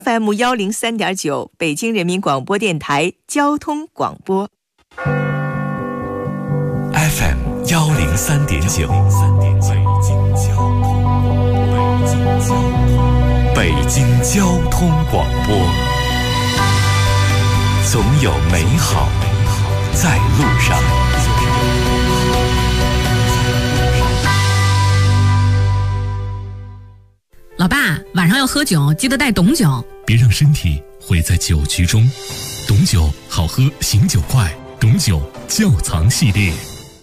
FM103.9 北京人民广播电台交通广播。 FM103.9 北京交通广播，总有美好在路上。 老爸，晚上要喝酒，记得带董酒， 别让身体毁在酒局中。董酒好喝，醒酒快，董酒窖藏系列。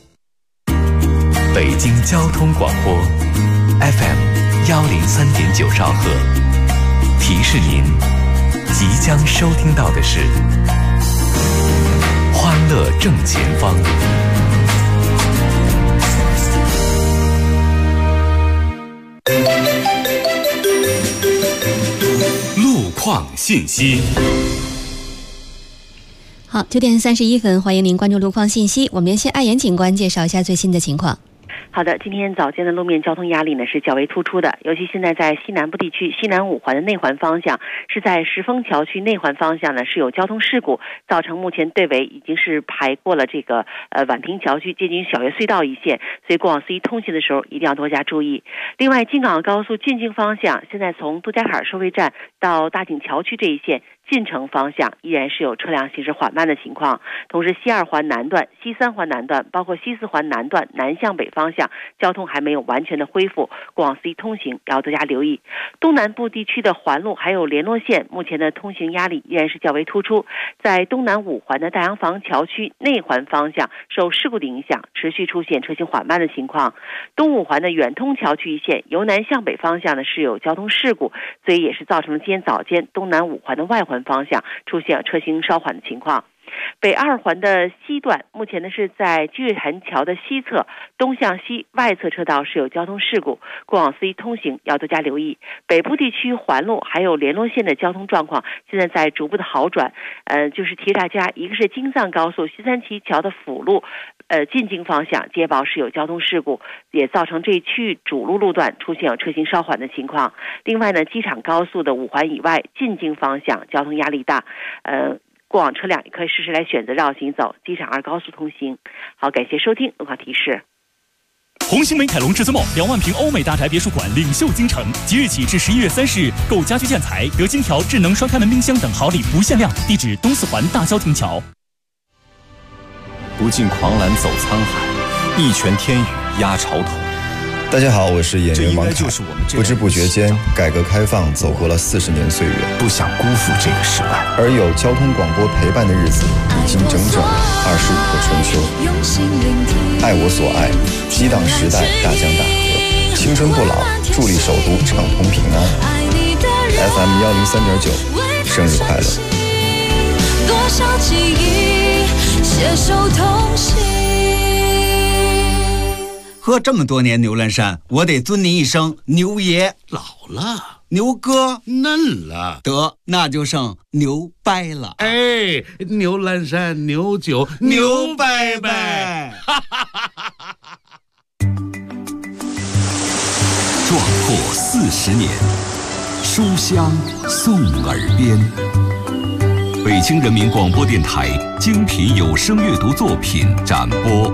北京交通广播 FM103.9兆赫，提示您即将收听到的是欢乐正前方。路况信息。 好，9点31分，欢迎您关注路况信息。我们连线爱言警官介绍一下最新的情况。 好的，今天早间的路面交通压力呢是较为突出的，尤其现在在西南部地区，西南五环的内环方向是在石峰桥区内环方向呢是有交通事故，造成目前队尾已经是排过了这个宛平桥区接近小月隧道一线，所以过往司机通行的时候一定要多加注意。另外，京港高速进京方向，现在从杜家坎收费站到大井桥区这一线进城方向依然是有车辆行驶缓慢的情况，同时西二环南段、西三环南段，包括西四环南段南向北方向交通还没有完全的恢复，过往司机通行要多加留意。东南部地区的环路还有联络线，目前的通行压力依然是较为突出，在东南五环的大洋房桥区内环方向受事故的影响，持续出现车行缓慢的情况。东五环的远通桥区一线由南向北方向呢是有交通事故，所以也是造成了今天早间东南五环的外环方向出现车行稍缓的情况。北二环的西段目前呢是在积水潭桥的西侧东向西外侧车道是有交通事故，过往司机通行要多加留意。北部地区环路还有联络线的交通状况现在在逐步的好转，就是提示大家，一个是京藏高速西三旗桥的辅路进京方向接报是有交通事故，也造成这一区域主路路段出现有车行稍缓的情况。另外呢，机场高速的五环以外进京方向交通压力大，过往车辆也可以实时来选择绕行走机场二高速通行。好，感谢收听路况提示。 红星美凯龙至尊梦2万平欧美大宅别墅馆领袖京城，即日起至11月30日，购家居建材得金条、智能双开门冰箱等好礼不限量。地址东四环大郊亭桥。 不尽狂澜走沧海，一拳天宇压潮头。 大家好，我是演员王凯。不知不觉间，改革开放走过了40年岁月， 不想辜负这个时代。 而有交通广播陪伴的日子，已经整整25个春秋。爱我所爱，激荡时代，大江大河，青春不老，助力首都畅通平安。FM103.9，生日快乐！ 多少记忆携手同行。 喝这么多年牛栏山，我得尊您一声牛爷。 老了， 牛哥嫩了， 得那就剩牛掰了。 哎，牛栏山牛酒牛掰掰。 壮阔40年，书香送耳边。北京人民广播电台精品有声阅读作品展播。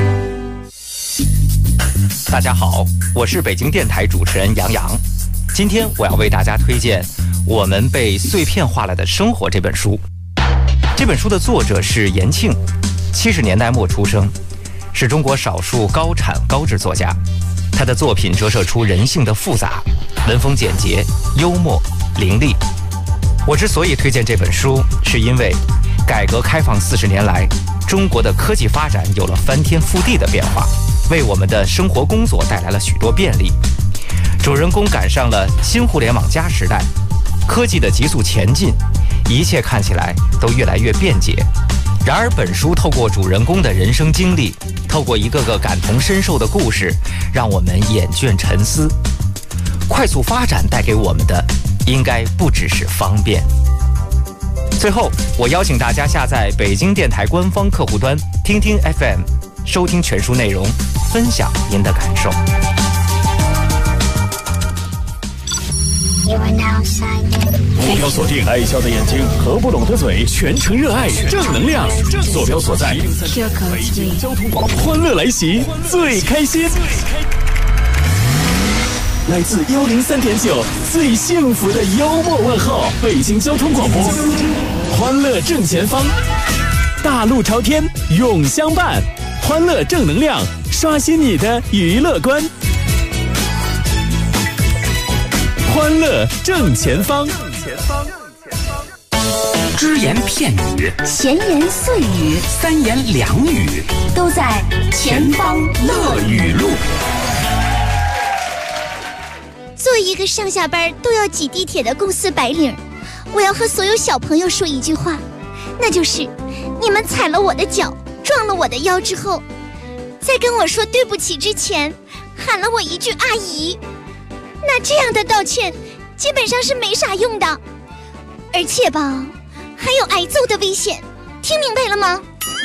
大家好，我是北京电台主持人杨洋。今天我要为大家推荐《我们被碎片化了的生活》这本书。这本书的作者是延庆，70年代末出生，是中国少数高产高质作家。他的作品折射出人性的复杂，文风简洁、幽默、凌厉。我之所以推荐这本书，是因为改革开放40年来，中国的科技发展有了翻天覆地的变化，为我们的生活工作带来了许多便利。主人公赶上了新互联网加时代，科技的急速前进，一切看起来都越来越便捷。然而本书透过主人公的人生经历，透过一个个感同身受的故事，让我们眼倦沉思。快速发展带给我们的应该不只是方便。最后，我邀请大家下载北京电台官方客户端听听 FM， 收听全书内容，分享您的感受。 坐标锁定爱笑的眼睛和不拢的嘴，全程热爱正能量。坐标所在北京交通广播，欢乐来袭，最开心。来自103.9最幸福的幽默问候，北京交通广播，欢乐正前方，大路朝天永相伴，欢乐正能量，刷新你的娱乐观。欢乐正前方， 只言片语， 闲言碎语， 三言两语， 都在前方乐语录。 作为一个上下班都要挤地铁的公司白领，我要和所有小朋友说一句话，那就是你们踩了我的脚，撞了我的腰之后，在跟我说对不起之前喊了我一句阿姨，那这样的道歉基本上是没啥用的，而且吧还有挨揍的危险，听明白了吗？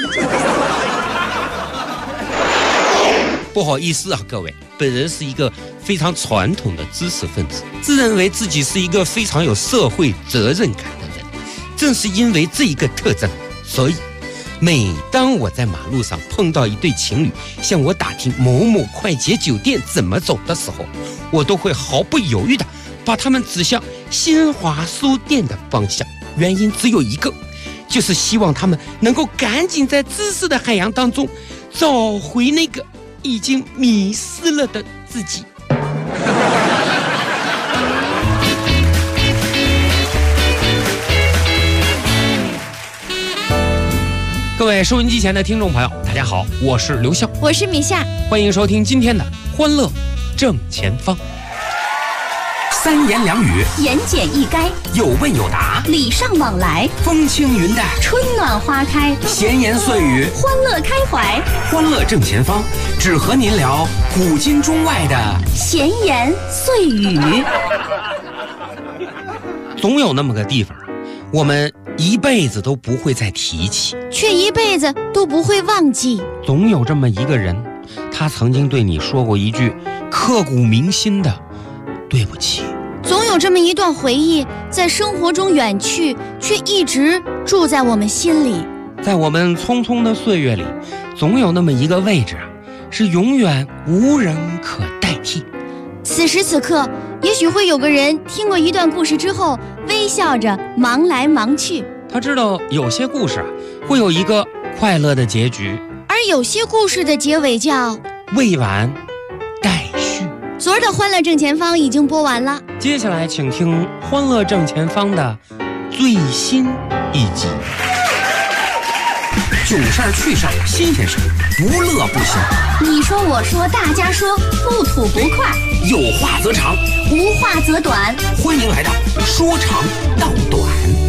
不好意思啊，各位，本人是一个非常传统的知识分子，自认为自己是一个非常有社会责任感的人。正是因为这一个特征，所以每当我在马路上碰到一对情侣向我打听某某快捷酒店怎么走的时候，我都会毫不犹豫地把他们指向新华书店的方向。原因只有一个，就是希望他们能够赶紧在知识的海洋当中找回那个已经迷失了的自己。各位收音机前的听众朋友，大家好，我是刘笑， 我是米夏， 欢迎收听今天的欢乐正前方。 三言两语， 言简意赅， 有问有答， 礼尚往来， 风轻云淡， 春暖花开， 闲言碎语， 欢乐开怀。 欢乐正前方，只和您聊古今中外的闲言碎语。 总有那么个地方，我们一辈子都不会再提起， 却一辈子都不会忘记。 总有这么一个人，他曾经对你说过一句刻骨铭心的对不起。 总有这么一段回忆，在生活中远去，却一直住在我们心里。 在我们匆匆的岁月里，总有那么一个位置，是永远无人可代替。 此时此刻，也许会有个人听过一段故事之后，微笑着忙来忙去。 他知道有些故事会有一个快乐的结局， 而有些故事的结尾叫未完待续。 昨儿的欢乐正前方已经播完了， 接下来请听欢乐正前方的最新一集。 囧事儿、趣事儿、新鲜事儿，不乐不休。 你说我说大家说，不吐不快。 有话则长， 无话则短。 欢迎来到说长道短。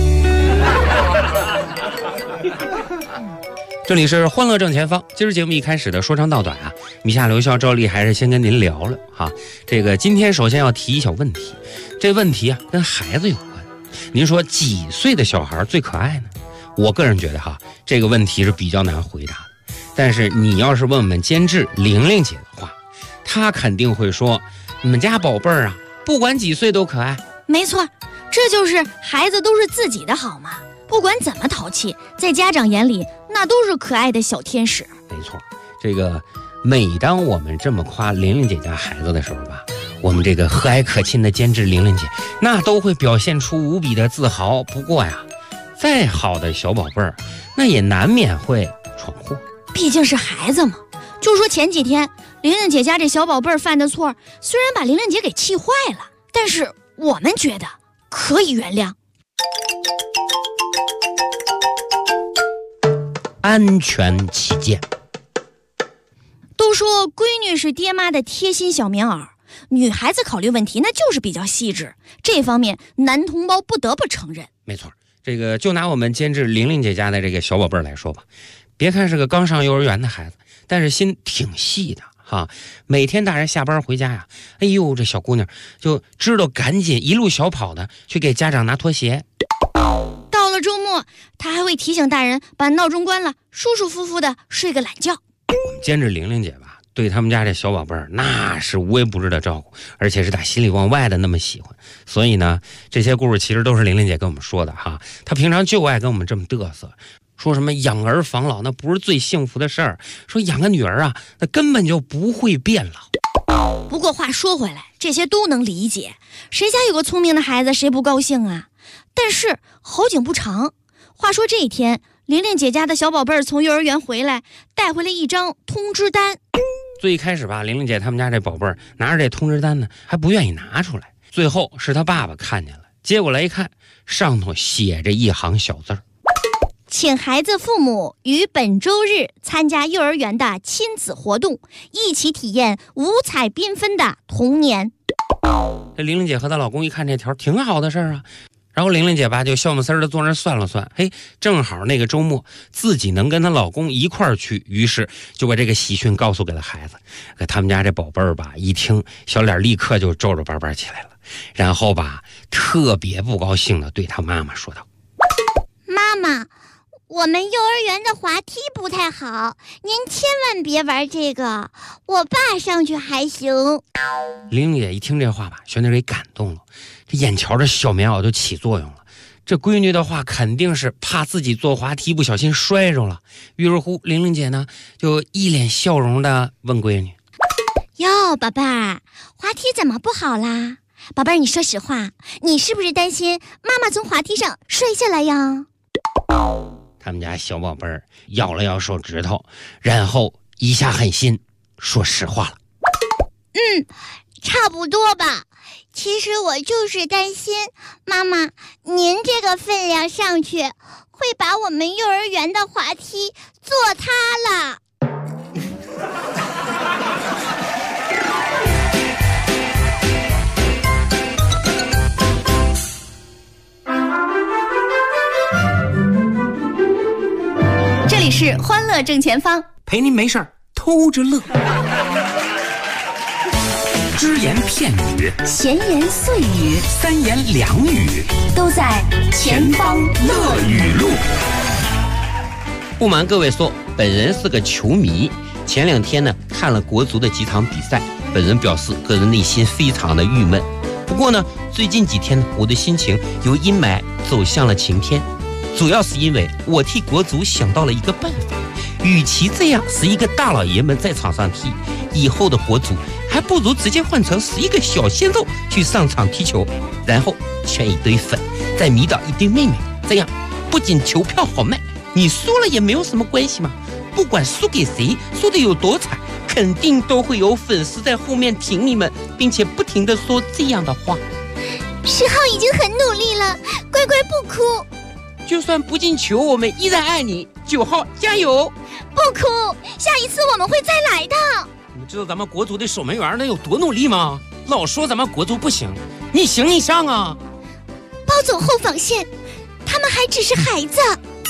这里是欢乐正前方，今儿节目一开始的说长道短啊，米夏、刘笑、赵丽还是先跟您聊了哈。这个今天首先要提一小问题，这问题啊跟孩子有关。您说几岁的小孩最可爱呢？我个人觉得哈，这个问题是比较难回答的。但是你要是问我们监制玲玲姐的话，她肯定会说，你们家宝贝儿啊，不管几岁都可爱。 没错，这就是孩子都是自己的好嘛。不管怎么淘气，在家长眼里那都是可爱的小天使。 没错，这个每当我们这么夸玲玲姐家孩子的时候吧，我们这个和蔼可亲的监制玲玲姐那都会表现出无比的自豪。不过呀，再好的小宝贝儿，那也难免会闯祸， 毕竟是孩子嘛。就说前几天玲玲姐家这小宝贝儿犯的错，虽然把玲玲姐给气坏了，但是我们觉得可以原谅。 安全起见， 都说闺女是爹妈的贴心小棉袄，女孩子考虑问题那就是比较细致，这方面男同胞不得不承认。 没错，这个就拿我们监制玲玲姐家的这个小宝贝儿来说吧，别看是个刚上幼儿园的孩子，但是心挺细的哈。每天大人下班回家呀，哎呦，这小姑娘就知道赶紧一路小跑的去给家长拿拖鞋。 到了周末，她还会提醒大人把闹钟关了，舒舒服服的睡个懒觉。 监制玲玲姐吧， 对他们家这小宝贝儿那是无微不至的照顾，而且是打心里往外的那么喜欢。所以呢，这些故事其实都是玲玲姐跟我们说的哈。她平常就爱跟我们这么嘚瑟，说什么养儿防老那不是最幸福的事儿，说养个女儿啊，那根本就不会变老。 不过话说回来，这些都能理解，谁家有个聪明的孩子谁不高兴啊？但是好景不长，话说这一天，玲玲姐家的小宝贝儿从幼儿园回来，带回来一张通知单。 最一开始吧，玲玲姐他们家这宝贝儿拿着这通知单呢，还不愿意拿出来。最后是他爸爸看见了，接过来一看，上头写着一行小字儿： 请孩子父母于本周日参加幼儿园的亲子活动，一起体验五彩缤纷的童年。 这玲玲姐和她老公一看这条，挺好的事儿啊。然后玲玲姐吧就笑么丝儿的坐那儿算了算，嘿，正好那个周末自己能跟她老公一块儿去，于是就把这个喜讯告诉给了孩子。可他们家这宝贝儿吧一听，小脸立刻就皱皱巴巴起来了，然后吧特别不高兴的对她妈妈说道： 妈妈，我们幼儿园的滑梯不太好，您千万别玩这个，我爸上去还行。 玲玲姐一听这话吧，全都给感动了，这眼瞧着小棉袄就起作用了。这闺女的话肯定是怕自己坐滑梯不小心摔着了，于是乎玲玲姐呢就一脸笑容的问闺女： 哟，宝贝儿，滑梯怎么不好啦？宝贝儿，你说实话，你是不是担心妈妈从滑梯上摔下来呀？ 他们家小宝贝儿咬了咬手指头，然后一下狠心说实话了： 差不多吧。其实我就是担心妈妈您这个分量上去会把我们幼儿园的滑梯坐塌了。 这里是欢乐正前方， 陪您没事儿偷着乐。只言片语， 闲言碎语， 三言两语， 都在前方乐语录。 不瞒各位说，本人是个球迷，前2天呢看了国足的几场比赛，本人表示个人内心非常的郁闷。不过呢，最近几天呢，我的心情由阴霾走向了晴天，主要是因为我替国足想到了一个办法，与其这样是一个大老爷们在场上踢，以后的国足还不如直接换成11个小鲜肉去上场踢球，然后圈一堆粉，再迷倒一堆妹妹，这样不仅球票好卖，你输了也没有什么关系嘛。不管输给谁，输的有多惨，肯定都会有粉丝在后面挺你们，并且不停地说这样的话 10号已经很努力了，乖乖不哭。 就算不进球，我们依然爱你。9号加油！ 不哭，下一次我们会再来的。 你知道咱们国足的守门员能有多努力吗？老说咱们国足不行，你行你上啊！ 包走后防线，他们还只是孩子。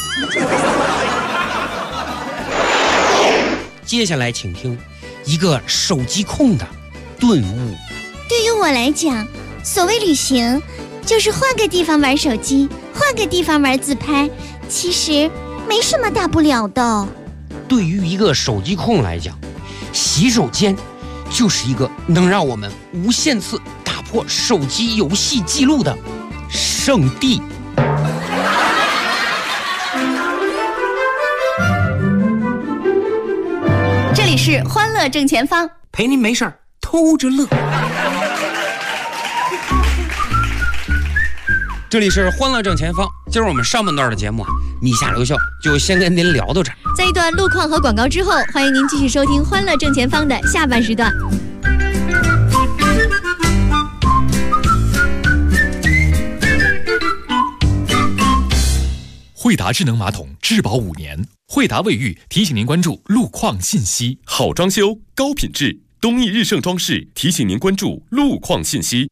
接下来请听一个手机控的顿悟。 对于我来讲，所谓旅行就是换个地方玩手机，换个地方玩自拍，其实没什么大不了的。 对于一个手机控来讲，洗手间就是一个能让我们无限次打破手机游戏记录的圣地。 这里是欢乐正前方， 陪您没事儿偷着乐。 这里是欢乐正前方，今儿我们上半段的节目啊，米下留校就先跟您聊到这儿。 在一段路况和广告之后，欢迎您继续收听欢乐正前方的下半时段。 惠达智能马桶质保5年，惠达卫浴提醒您关注路况信息。好装修，高品质，东益日盛装饰提醒您关注路况信息。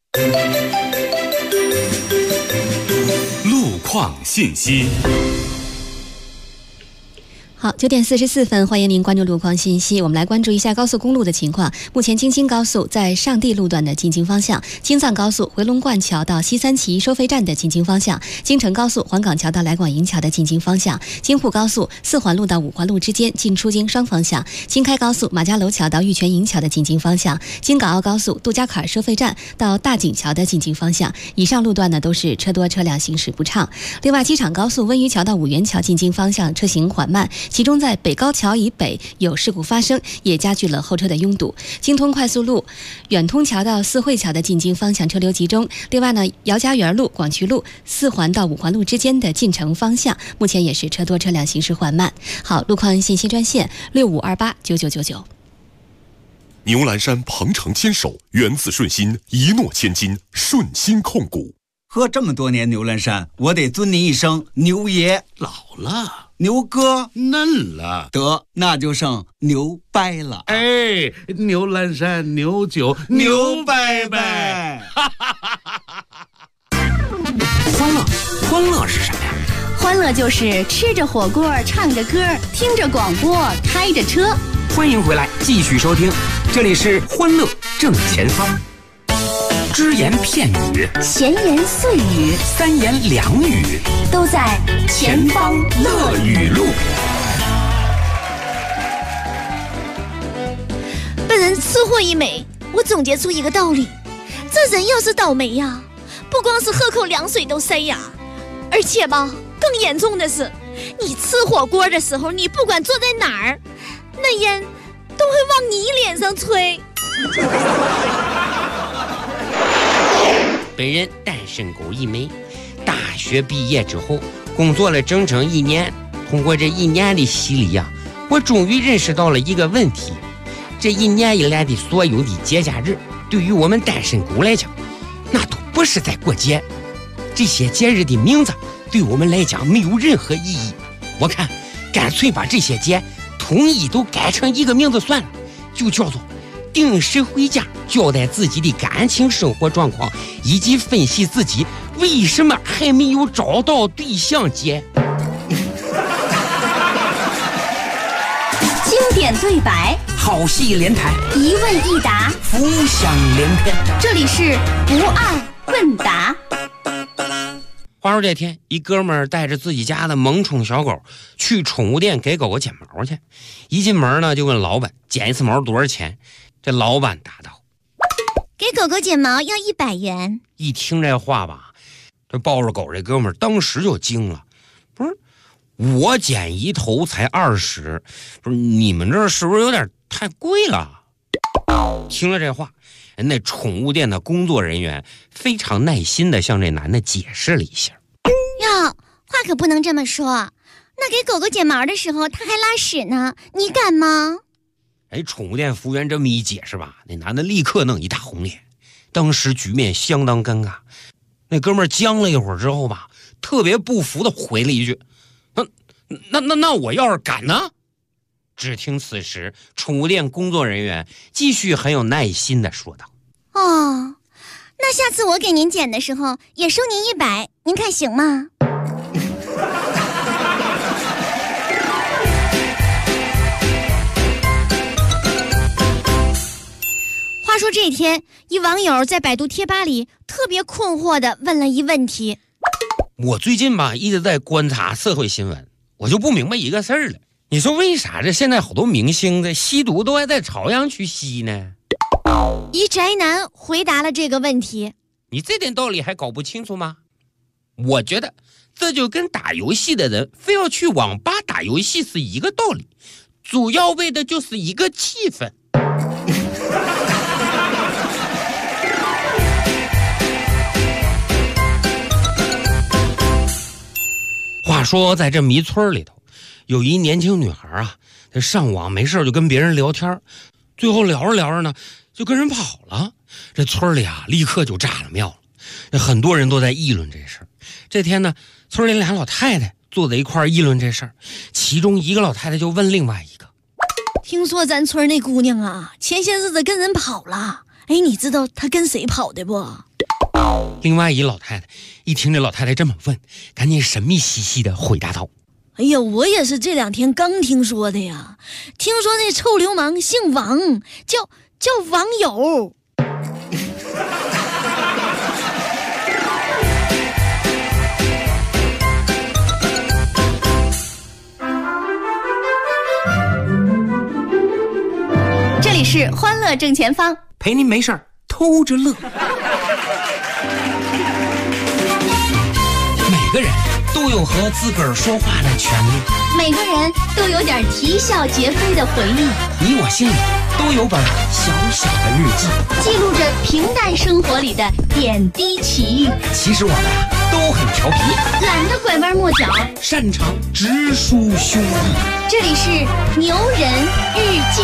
路况信息。 好，9点44分，欢迎您关注路况信息。我们来关注一下高速公路的情况。目前京津高速在上地路段的进京方向，京藏高速回龙观桥到西三旗收费站的进京方向，京承高速黄岗桥到来广营桥的进京方向，京沪高速四环路到五环路之间进出京双方向，京开高速马家楼桥到玉泉营桥的进京方向，京港澳高速杜家坎收费站到大井桥的进京方向。以上路段呢都是车多车辆行驶不畅。另外，机场高速温榆桥到五原桥进京方向车行缓慢，其中在北高桥以北有事故发生，也加剧了后车的拥堵。京通快速路远通桥到四惠桥的进京方向车流集中。另外呢，姚家园路、广渠路四环到五环路之间的进城方向，目前也是车多车辆行驶缓慢。好，路况信息专线65289999。 牛栏山鹏程牵手，源自顺心，一诺千金，顺心控股。 喝这么多年牛栏山，我得尊您一声牛爷。 老了， 牛哥嫩了， 得那就剩牛掰了。 哎，牛栏山牛酒牛掰掰。 欢乐是什么呀？ 欢乐就是吃着火锅，唱着歌，听着广播，开着车。 欢迎回来，继续收听，这里是欢乐正前方。只言片语， 闲言碎语， 三言两语， 都在前方乐语录。 本人吃货一枚，我总结出一个道理：这人要是倒霉呀，不光是喝口凉水都塞牙，而且吧，更严重的是，你吃火锅的时候，你不管坐在哪儿，那烟都会往你脸上吹。 本人单身狗一枚，大学毕业之后工作了整整1年，通过这1年的洗礼呀，我终于认识到了一个问题：这1年以来的所有的节假日，对于我们单身狗来讲，那都不是在过节。这些节日的名字对我们来讲没有任何意义。我看干脆把这些节统一都改成一个名字算了，就叫做定时回家，交代自己的感情生活状况，以及分析自己为什么还没有找到对象节。 经典对白， 好戏连台， 一问一答， 浮想联翩。 这里是不二问答。 话说这天，一哥们儿带着自己家的萌宠小狗去宠物店给狗狗剪毛去，一进门呢就问老板剪一次毛多少钱。这老板答道： 给狗狗剪毛要100元。 一听这话吧，这抱着狗这哥们儿当时就惊了，不是我剪一头才20，不是你们这是不是有点太贵了？听了这话，那宠物店的工作人员非常耐心地向这男的解释了一下。 哟，话可不能这么说，那给狗狗剪毛的时候它还拉屎呢，你敢吗？ 哎，宠物店服务员这么一解释吧，那男的立刻弄一大红脸，当时局面相当尴尬。那哥们儿僵了一会儿之后吧，特别不服的回了一句：那我要是敢呢？只听此时宠物店工作人员继续很有耐心的说道： 哦，那下次我给您剪的时候也收您100，您看行吗？话说这天，一网友在百度贴吧里特别困惑地问了一问题： 我最近吧一直在观察社会新闻，我就不明白一个事儿了。你说为啥这现在好多明星的吸毒都还在朝阳区吸呢？ 一宅男回答了这个问题： 你这点道理还搞不清楚吗？我觉得这就跟打游戏的人非要去网吧打游戏是一个道理，主要为的就是一个气氛。话说在这迷村里头，有一年轻女孩啊，她上网没事就跟别人聊天，最后聊着聊着呢就跟人跑了。这村里啊立刻就炸了庙了，很多人都在议论这事儿。这天呢，村里俩老太太坐在一块议论这事儿，其中一个老太太就问另外一个： 听说咱村那姑娘啊，前些日子跟人跑了，哎，你知道她跟谁跑的不？ 另外一老太太一听这老太太这么问，赶紧神秘兮兮的回答道： 哎呀，我也是这2天刚听说的呀。听说那臭流氓姓王，叫网友。 这里是欢乐正前方， 陪您没事儿偷着乐。每个人都有和自个儿说话的权利， 每个人都有点啼笑皆非的回忆。 你我心里都有本小小的日记， 记录着平淡生活里的点滴奇遇。 其实我们都很调皮， 懒得拐弯抹角， 擅长直抒胸臆。 这里是牛人日记。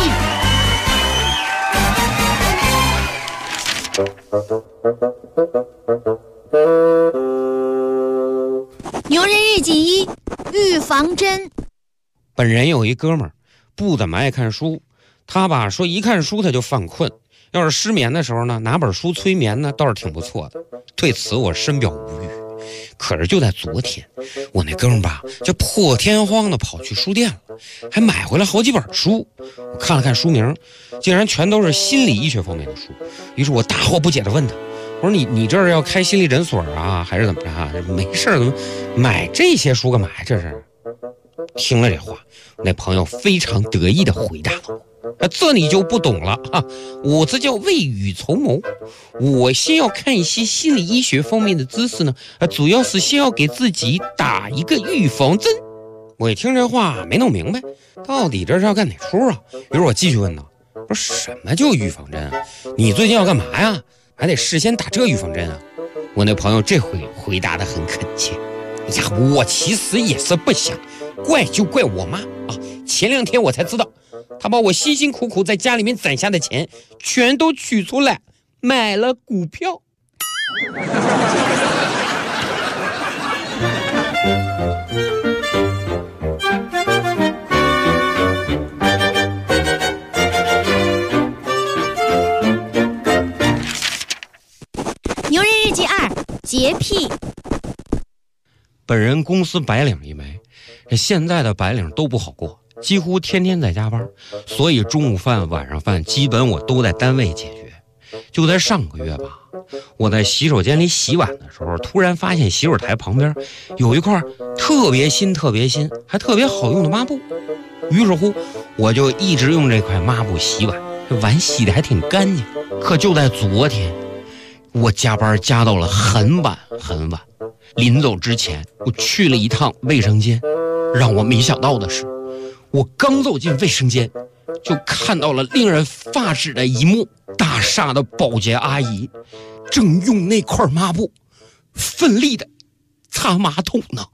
牛人日记1：预防针。 本人有一哥们儿，不怎么爱看书，他说一看书他就犯困，要是失眠的时候呢，拿本书催眠呢，倒是挺不错的。对此我深表无语。可是就在昨天，我那哥们儿就破天荒的跑去书店了，还买回来好几本书。我看了看书名，竟然全都是心理医学方面的书。于是我大惑不解的问他，我说你这儿要开心理诊所啊，还是怎么着啊？没事怎么买这些书干嘛呀？这是。听了这话，那朋友非常得意的回答了我，这你就不懂了啊！我这叫未雨绸缪。我先要看一些心理医学方面的知识呢，主要是先要给自己打一个预防针。我一听这话没弄明白，到底这是要干哪出啊？于是我继续问他，说什么叫预防针啊？你最近要干嘛呀？还得事先打这预防针啊？我那朋友这回回答得很恳切，呀，我其实也是不想，怪就怪我妈啊！前2天我才知道，她把我辛辛苦苦在家里面攒下的钱全都取出来买了股票。 牛人日记2：洁癖。 本人公司白领一枚，这现在的白领都不好过，几乎天天在加班，所以中午饭晚上饭基本我都在单位解决。就在上个月吧，我在洗手间里洗碗的时候，突然发现洗手台旁边有一块特别新还特别好用的抹布，于是乎我就一直用这块抹布洗碗，这碗洗得还挺干净。可就在昨天，我加班加到了很晚，临走之前我去了一趟卫生间，让我没想到的是，我刚走进卫生间就看到了令人发指的一幕，大厦的保洁阿姨正用那块抹布奋力的擦马桶呢。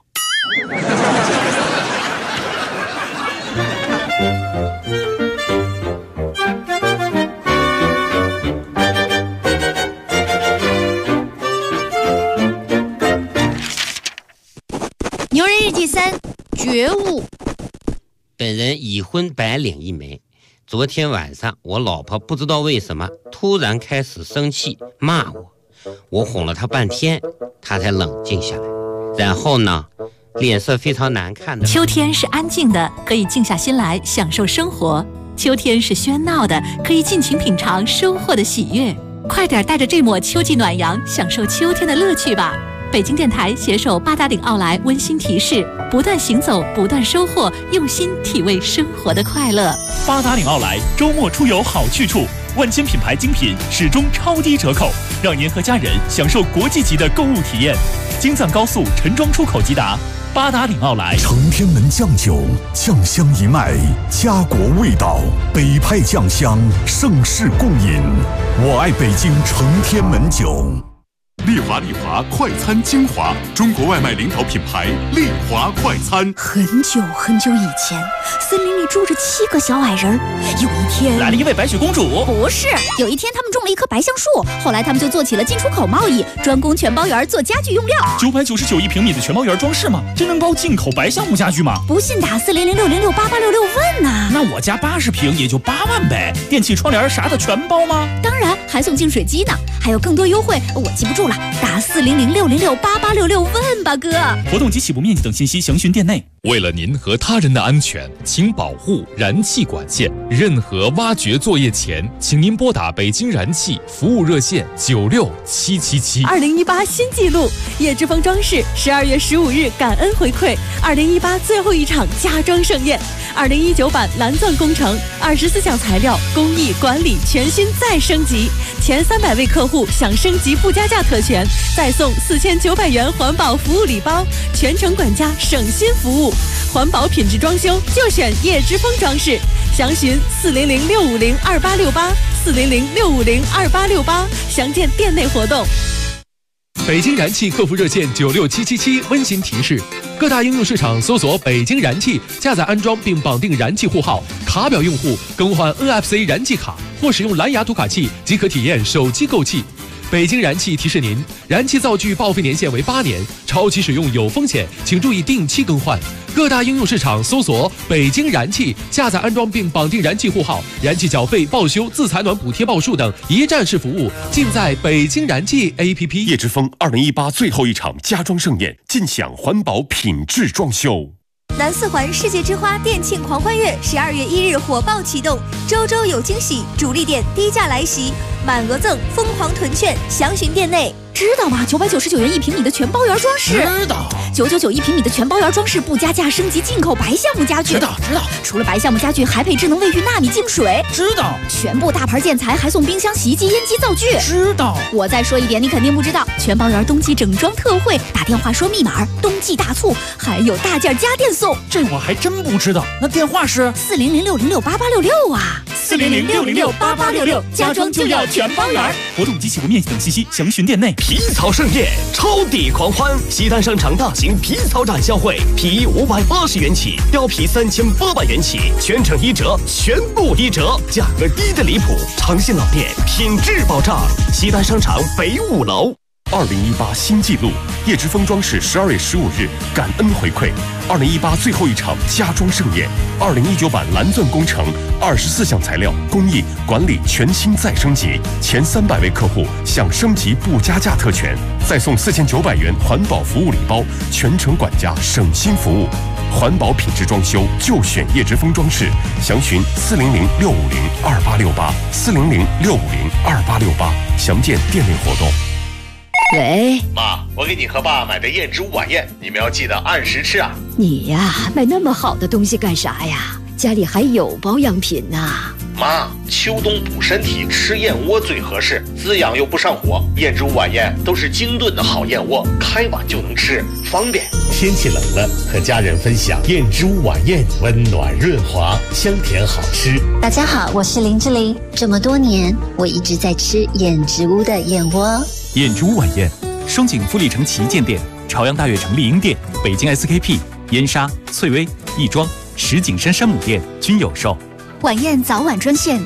牛人日记3：觉悟。 本人已婚白领一枚，昨天晚上我老婆不知道为什么突然开始生气骂我哄了她半天，她才冷静下来。然后呢，脸色非常难看的。 秋天是安静的，可以静下心来享受生活；秋天是喧闹的，可以尽情品尝收获的喜悦。快点带着这抹秋季暖阳，享受秋天的乐趣吧！北京电台携手八达岭奥莱温馨提示：不断行走，不断收获，用心体味生活的快乐。 八达岭奥莱周末出游好去处，万千品牌精品始终超低折扣，让您和家人享受国际级的购物体验。京藏高速陈庄出口即达，八达岭奥莱。 承天门酱酒，酱香一脉，家国味道，北派酱香，盛世共饮。我爱北京承天门酒。 丽华快餐精华，中国外卖领导品牌丽华快餐。 很久以前，森林里住着7个小矮人。有一天， 来了一位白雪公主。 不是，有一天他们种了一棵白橡树，后来他们就做起了进出口贸易，专攻全包园做家具用料。 999一平米的全包园装饰吗？真能包进口白橡木家具吗？ 不信打40060688866问呐。 那我家80平也就8万呗，电器窗帘啥的全包吗？ 当然，还送净水机呢，还有更多优惠，我记不住了。 打400-606-8866问吧，哥。 活动及起步面积等信息详询店内。 为了您和他人的安全，请保护燃气管线。任何挖掘作业前，请您拨打北京燃气服务热线96777。 2018新纪录，叶之峰装饰12月15日感恩回馈2018最后一场家装盛宴，2019版蓝钻工程24项材料工艺管理全新再升级，前300位客户享升级不加价特权，再送4900元环保服务礼包，全程管家省心服务，环保品质装修就选叶之峰装饰，详询400-650-2868，400-650-2868，详见店内活动。 北京燃气客服热线96777温馨提示：各大应用市场搜索北京燃气，下载安装并绑定燃气户号，卡表用户更换 NFC 燃气卡或使用蓝牙读卡器即可体验手机购气。北京燃气提示您，燃气灶具报废年限为8年，超期使用有风险，请注意定期更换。各大应用市场搜索北京燃气，下载安装并绑定燃气户号，燃气缴费、报修、自采暖补贴报数等一站式服务尽在北京燃气 APP。 叶之峰2018最后一场家装盛宴，尽享环保品质装修。 南四环世界之花店庆狂欢月12月1日火爆启动，周周有惊喜，主力店低价来袭，满额赠，疯狂囤券，详询店内。 知道吗？999元1平米的全包圆装饰。 知道。 9991平米的全包圆装饰不加价升级进口白橡木家具。 知道。 除了白橡木家具，还配智能卫浴纳米净水。 知道。 全部大牌建材还送冰箱、洗衣机、烟机、灶具。 知道。 我再说一遍，你肯定不知道，全包圆冬季整装特惠，打电话说密码，冬季大促，还有大件家电送。 这我还真不知道。那电话是 400-606-8866啊。 400-606-8866，家装就要全包圆。活动及起步面积等信息详询店内。 皮草盛宴，超抵狂欢！西单商场大型皮草展销会，皮衣580元起，貂皮3800元起，全程1折，全部1折，价格低得离谱。诚信老店，品质保障。西单商场北5楼。 2018新纪录，叶之峰装饰12月15日感恩回馈2018最后一场家装盛宴，2019版蓝钻工程24项材料工艺管理全新再升级，前300位客户享升级不加价特权，再送4900元环保服务礼包，全程管家省心服务。环保品质装修就选叶之峰装饰，详询400-650-2868，400-650-2868，详见店内活动。 喂， 妈，我给你和爸买的燕之屋晚宴，你们要记得按时吃啊。 你呀，买那么好的东西干啥呀？家里还有保养品呢。 妈，秋冬补身体，吃燕窝最合适，滋养又不上火。燕之屋晚宴都是精炖的好燕窝，开碗就能吃，方便。 天气冷了，和家人分享燕之屋晚宴，温暖润滑，香甜好吃。 大家好，我是林志玲。这么多年，我一直在吃燕之屋的燕窝。 燕之屋晚宴，双井富力城旗舰店、朝阳大悦城丽婴店、北京 SKP、燕莎、翠微、亦庄、石景山山姆店均有售。 晚宴早晚专线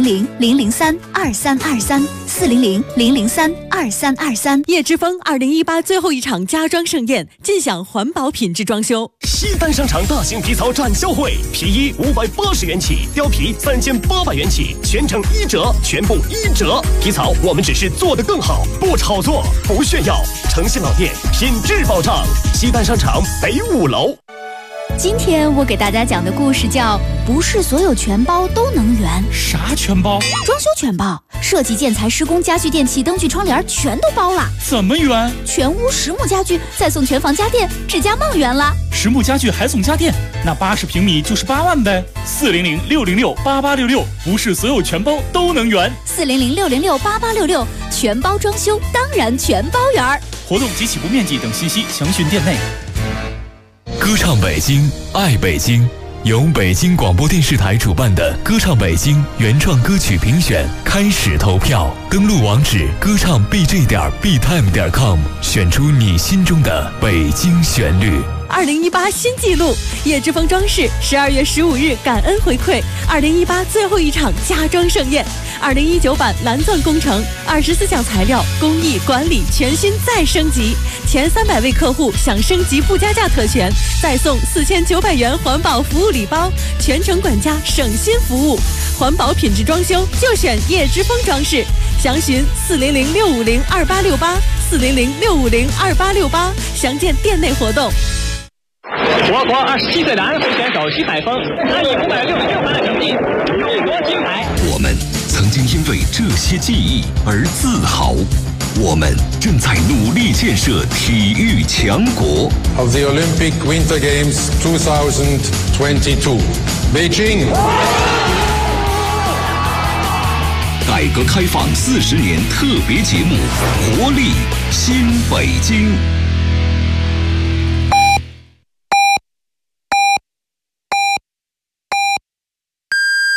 400-003-2323，400-003-2323。 叶之峰2018最后一场家装盛宴，尽享环保品质装修。 西单商场大型皮草展销会，皮衣580元起，貂皮3800元起，全程1折，全部1折。皮草我们只是做得更好，不炒作，不炫耀。诚信老店，品质保障。西单商场北5楼。 今天我给大家讲的故事叫不是所有全包都能圆。 啥全包？ 装修全包，设计、建材、施工、家具、电器、灯具、窗帘全都包了。 怎么圆？ 全屋实木家具，再送全房家电，指甲梦圆了。 实木家具还送家电，那80平米就是8万呗。400-606-8866，不是所有全包都能圆。 400-606-8866，全包装修当然全包圆。 活动及起步面积等信息详询店内。 歌唱北京，爱北京，由北京广播电视台主办的歌唱北京原创歌曲评选开始投票，登录网址歌唱 bj.btime.com， 选出你心中的北京旋律。 2018新纪录，叶之峰装饰12月15日感恩回馈2018最后一场家装盛宴，2019版蓝钻工程24项材料工艺管理全新再升级，前300位客户享升级不加价特权，再送4900元环保服务礼包，全程管家省心服务。环保品质装修就选叶之峰装饰，详询400-650-2868 400-650-2868，详见店内活动。 我国27岁男飞选手徐海峰，他以566分的成绩荣夺金牌。 我们曾经因为这些记忆而自豪，我们正在努力建设体育强国。 Of the Olympic Winter Games 2022, Beijing。 改革开放40年特别节目《活力新北京》。